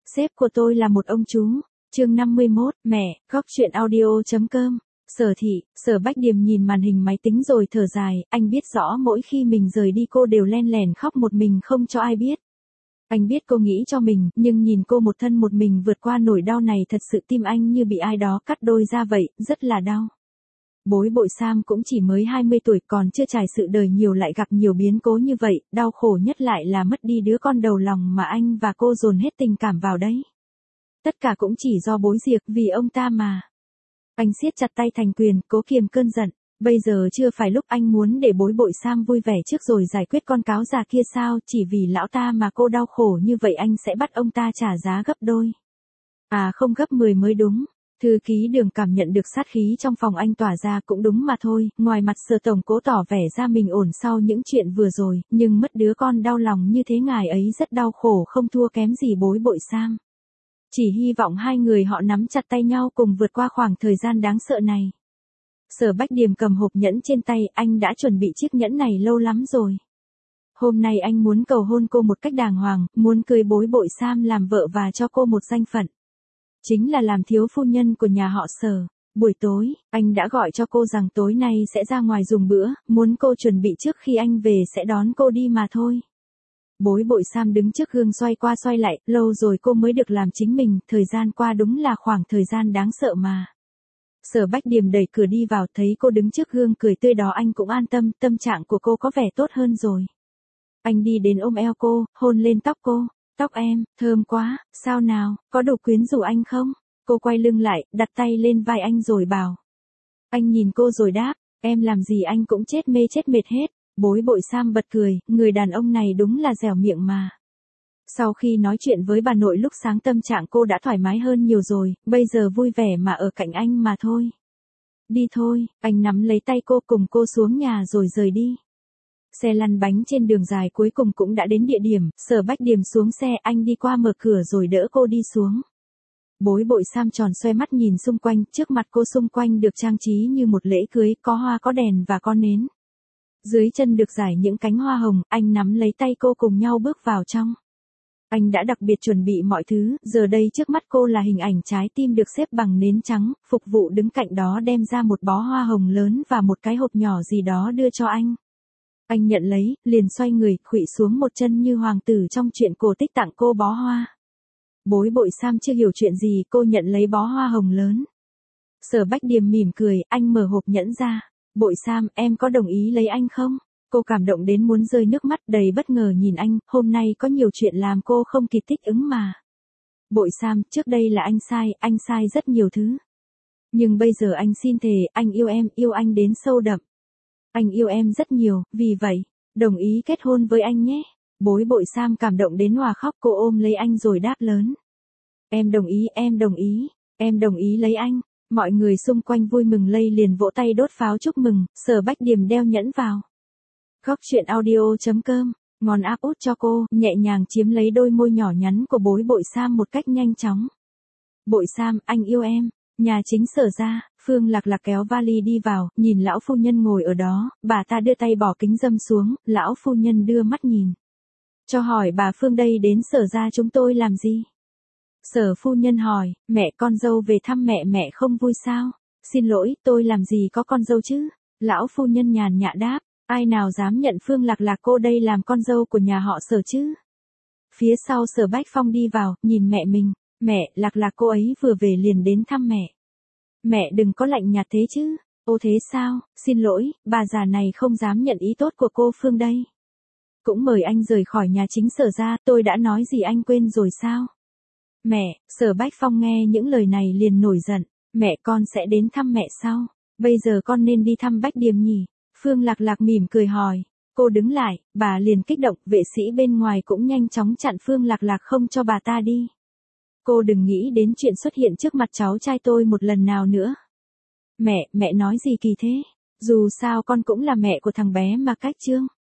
Sếp của tôi là một ông chú. Chương 51, mẹ, góc chuyện audio.com. Sở Thị, Sở Bách Điềm nhìn màn hình máy tính rồi thở dài, anh biết rõ mỗi khi mình rời đi cô đều len lẻn khóc một mình không cho ai biết. Anh biết cô nghĩ cho mình, nhưng nhìn cô một thân một mình vượt qua nỗi đau này thật sự tim anh như bị ai đó cắt đôi ra vậy, rất là đau. Bối bội Sam cũng chỉ mới 20 tuổi còn chưa trải sự đời nhiều lại gặp nhiều biến cố như vậy, đau khổ nhất lại là mất đi đứa con đầu lòng mà anh và cô dồn hết tình cảm vào đấy. Tất cả cũng chỉ do bối Diệc vì ông ta mà. Anh siết chặt tay thành quyền, cố kiềm cơn giận. Bây giờ chưa phải lúc anh muốn để bối bội Sam vui vẻ trước rồi giải quyết con cáo già kia sao, chỉ vì lão ta mà cô đau khổ như vậy anh sẽ bắt ông ta trả giá gấp đôi. À không, gấp 10 mới đúng. Thư ký Đường cảm nhận được sát khí trong phòng anh tỏa ra cũng đúng mà thôi, ngoài mặt Sở tổng cố tỏ vẻ ra mình ổn sau những chuyện vừa rồi, nhưng mất đứa con đau lòng như thế ngài ấy rất đau khổ không thua kém gì bối bội Sam. Chỉ hy vọng hai người họ nắm chặt tay nhau cùng vượt qua khoảng thời gian đáng sợ này. Sở Bách Điềm cầm hộp nhẫn trên tay, anh đã chuẩn bị chiếc nhẫn này lâu lắm rồi. Hôm nay anh muốn cầu hôn cô một cách đàng hoàng, muốn cưới bối bội Sam làm vợ và cho cô một danh phận. Chính là làm thiếu phu nhân của nhà họ Sở. Buổi tối, anh đã gọi cho cô rằng tối nay sẽ ra ngoài dùng bữa, muốn cô chuẩn bị trước khi anh về sẽ đón cô đi mà thôi. Bối bội Sam đứng trước gương xoay qua xoay lại, lâu rồi cô mới được làm chính mình, thời gian qua đúng là khoảng thời gian đáng sợ mà. Sở Bách Điềm đẩy cửa đi vào, thấy cô đứng trước gương cười tươi đó anh cũng an tâm, tâm trạng của cô có vẻ tốt hơn rồi. Anh đi đến ôm eo cô, hôn lên tóc cô. Tóc em, thơm quá, sao nào, có đủ quyến rũ anh không? Cô quay lưng lại, đặt tay lên vai anh rồi bảo. Anh nhìn cô rồi đáp, em làm gì anh cũng chết mê chết mệt hết. Bối bội Sam bật cười, người đàn ông này đúng là dẻo miệng mà. Sau khi nói chuyện với bà nội lúc sáng tâm trạng cô đã thoải mái hơn nhiều rồi, bây giờ vui vẻ mà ở cạnh anh mà thôi. Đi thôi, anh nắm lấy tay cô cùng cô xuống nhà rồi rời đi. Xe lăn bánh trên đường dài cuối cùng cũng đã đến địa điểm, Sở Bách Điềm xuống xe, anh đi qua mở cửa rồi đỡ cô đi xuống. Bối bội Sam tròn xoe mắt nhìn xung quanh, trước mặt cô xung quanh được trang trí như một lễ cưới, có hoa có đèn và có nến. Dưới chân được rải những cánh hoa hồng, anh nắm lấy tay cô cùng nhau bước vào trong. Anh đã đặc biệt chuẩn bị mọi thứ, giờ đây trước mắt cô là hình ảnh trái tim được xếp bằng nến trắng, phục vụ đứng cạnh đó đem ra một bó hoa hồng lớn và một cái hộp nhỏ gì đó đưa cho anh. Anh nhận lấy, liền xoay người, khuỵu xuống một chân như hoàng tử trong chuyện cổ tích tặng cô bó hoa. Bối bội Sam chưa hiểu chuyện gì, cô nhận lấy bó hoa hồng lớn. Sở Bách Điềm mỉm cười, anh mở hộp nhẫn ra. Bội Sam, em có đồng ý lấy anh không? Cô cảm động đến muốn rơi nước mắt, đầy bất ngờ nhìn anh, hôm nay có nhiều chuyện làm cô không kịp thích ứng mà. Bội Sam, trước đây là anh sai rất nhiều thứ. Nhưng bây giờ anh xin thề, anh yêu em, yêu anh đến sâu đậm. Anh yêu em rất nhiều, vì vậy, đồng ý kết hôn với anh nhé. Bối bội Sam cảm động đến hòa khóc, cô ôm lấy anh rồi đáp lớn. Em đồng ý, em đồng ý, em đồng ý lấy anh. Mọi người xung quanh vui mừng lây liền vỗ tay đốt pháo chúc mừng, Sở Bách Điềm đeo nhẫn vào. Góc chuyện audio.com, ngón áp út cho cô, nhẹ nhàng chiếm lấy đôi môi nhỏ nhắn của bối bội Sam một cách nhanh chóng. Bội Sam, anh yêu em. Nhà chính Sở ra, Phương Lạc Lạc kéo vali đi vào, nhìn lão phu nhân ngồi ở đó, bà ta đưa tay bỏ kính râm xuống, lão phu nhân đưa mắt nhìn. Cho hỏi bà Phương đây đến Sở ra chúng tôi làm gì? Sở phu nhân hỏi, mẹ con dâu về thăm mẹ không vui sao? Xin lỗi, tôi làm gì có con dâu chứ? Lão phu nhân nhàn nhã đáp, ai nào dám nhận Phương Lạc Lạc cô đây làm con dâu của nhà họ Sở chứ? Phía sau Sở Bách Phong đi vào, nhìn mẹ mình, mẹ, Lạc Lạc cô ấy vừa về liền đến thăm mẹ. Mẹ đừng có lạnh nhạt thế chứ, ô thế sao, xin lỗi, bà già này không dám nhận ý tốt của cô Phương đây. Cũng mời anh rời khỏi nhà chính Sở ra, tôi đã nói gì anh quên rồi sao? Mẹ, Sở Bách Phong nghe những lời này liền nổi giận, mẹ con sẽ đến thăm mẹ sau, bây giờ con nên đi thăm Bách Điềm nhỉ? Phương Lạc Lạc mỉm cười hỏi, cô đứng lại, bà liền kích động, vệ sĩ bên ngoài cũng nhanh chóng chặn Phương Lạc Lạc không cho bà ta đi. Cô đừng nghĩ đến chuyện xuất hiện trước mặt cháu trai tôi một lần nào nữa. Mẹ nói gì kỳ thế? Dù sao con cũng là mẹ của thằng bé mà cách Trương.